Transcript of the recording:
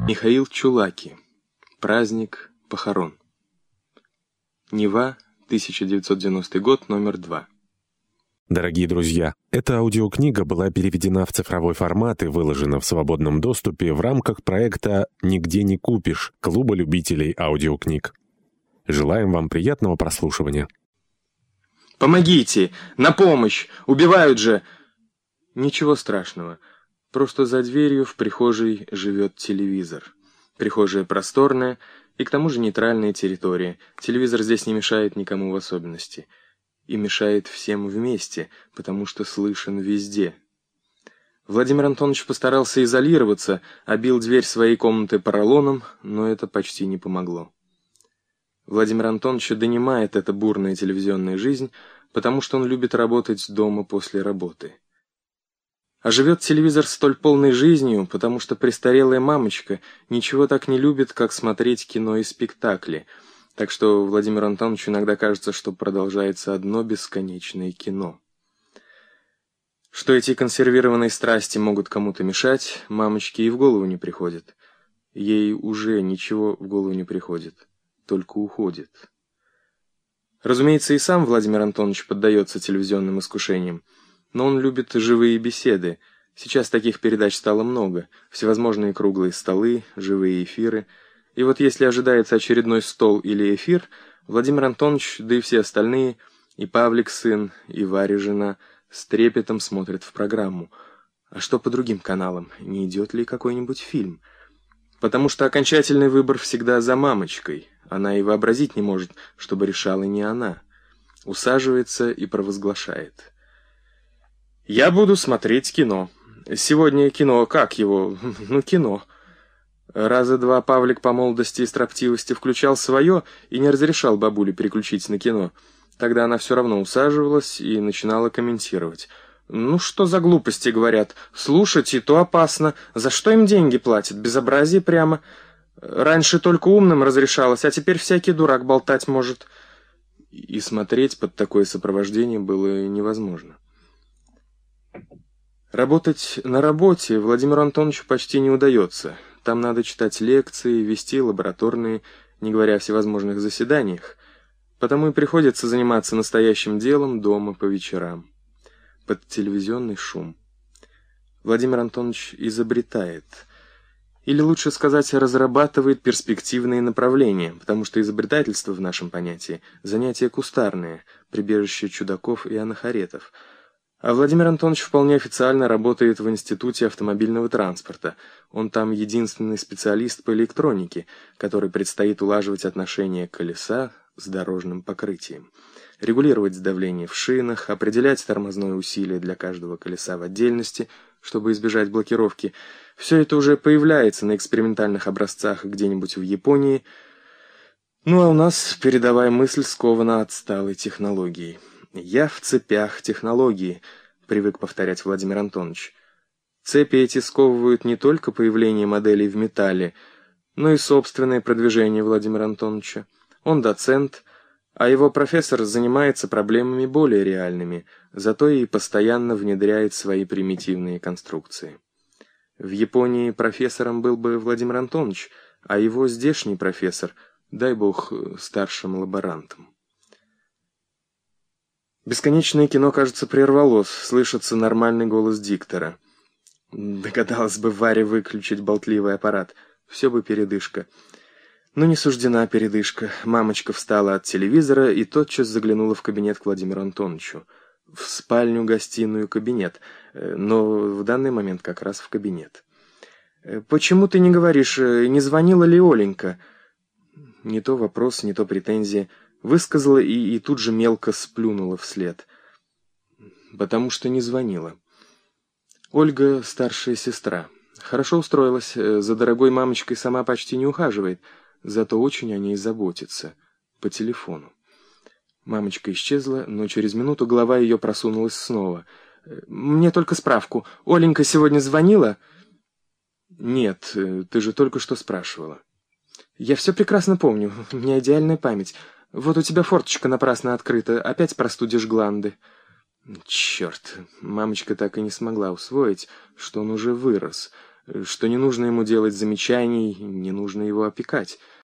Михаил Чулаки. Праздник похорон. Нева, 1990 год, номер 2. Дорогие друзья, эта аудиокнига была переведена в цифровой формат и выложена в свободном доступе в рамках проекта «Нигде не купишь» Клуба любителей аудиокниг. Желаем вам приятного прослушивания. «Помогите! На помощь! Убивают же!» Ничего страшного. Просто за дверью в прихожей живет телевизор. Прихожая просторная и к тому же нейтральная территория. Телевизор здесь не мешает никому в особенности. И мешает всем вместе, потому что слышен везде. Владимир Антонович постарался изолироваться, обил дверь своей комнаты поролоном, но это почти не помогло. Владимир Антонович донимает эта бурная телевизионная жизнь, потому что он любит работать дома после работы. А живет телевизор столь полной жизнью, потому что престарелая мамочка ничего так не любит, как смотреть кино и спектакли, так что Владимиру Антоновичу иногда кажется, что продолжается одно бесконечное кино. Что эти консервированные страсти могут кому-то мешать, мамочке и в голову не приходит. Ей уже ничего в голову не приходит, только уходит. Разумеется, и сам Владимир Антонович поддается телевизионным искушениям, но он любит живые беседы. Сейчас таких передач стало много. Всевозможные круглые столы, живые эфиры. И вот если ожидается очередной стол или эфир, Владимир Антонович, да и все остальные, и Павлик сын, и Варя жена, с трепетом смотрят в программу. А что по другим каналам? Не идет ли какой-нибудь фильм? Потому что окончательный выбор всегда за мамочкой. Она и вообразить не может, чтобы решала не она. Усаживается и провозглашает: «Я буду смотреть кино. Сегодня кино, как его? Ну, кино». Раза два Павлик по молодости и строптивости включал свое и не разрешал бабуле переключить на кино. Тогда она все равно усаживалась и начинала комментировать. «Ну, что за глупости, говорят. Слушать и то опасно. За что им деньги платят? Безобразие прямо. Раньше только умным разрешалось, а теперь всякий дурак болтать может». И смотреть под такое сопровождение было невозможно. Работать на работе Владимиру Антоновичу почти не удается. Там надо читать лекции, вести лабораторные, не говоря о всевозможных заседаниях. Потому и приходится заниматься настоящим делом дома по вечерам. Под телевизионный шум. Владимир Антонович изобретает. Или лучше сказать, разрабатывает перспективные направления, потому что изобретательство в нашем понятии – занятие кустарное, прибежище чудаков и анахоретов. А Владимир Антонович вполне официально работает в Институте автомобильного транспорта. Он там единственный специалист по электронике, который предстоит улаживать отношения колеса с дорожным покрытием, регулировать давление в шинах, определять тормозное усилие для каждого колеса в отдельности, чтобы избежать блокировки. Все это уже появляется на экспериментальных образцах где-нибудь в Японии. Ну а у нас передовая мысль скована отсталой технологией. «Я в цепях технологии», — привык повторять Владимир Антонович. Цепи эти сковывают не только появление моделей в металле, но и собственное продвижение Владимира Антоновича. Он доцент, а его профессор занимается проблемами более реальными, зато и постоянно внедряет свои примитивные конструкции. В Японии профессором был бы Владимир Антонович, а его здешний профессор, дай бог, старшим лаборантом. Бесконечное кино, кажется, прервалось, слышится нормальный голос диктора. Догадалась бы Варя выключить болтливый аппарат, все бы передышка. Но не суждена передышка. Мамочка встала от телевизора и тотчас заглянула в кабинет к Владимиру Антоновичу. В спальню, гостиную, кабинет. Но в данный момент как раз в кабинет. «Почему ты не говоришь, не звонила ли Оленька?» Не то вопрос, не то претензия. Высказала и тут же мелко сплюнула вслед. Потому что не звонила. Ольга — старшая сестра. Хорошо устроилась, за дорогой мамочкой сама почти не ухаживает, зато очень о ней заботится. По телефону. Мамочка исчезла, но через минуту голова ее просунулась снова. «Мне только справку. Оленька сегодня звонила?» «Нет, ты же только что спрашивала». «Я все прекрасно помню. У меня идеальная память. Вот у тебя форточка напрасно открыта. Опять простудишь гланды». Черт, мамочка так и не смогла усвоить, что он уже вырос. что не нужно ему делать замечаний, не нужно его опекать.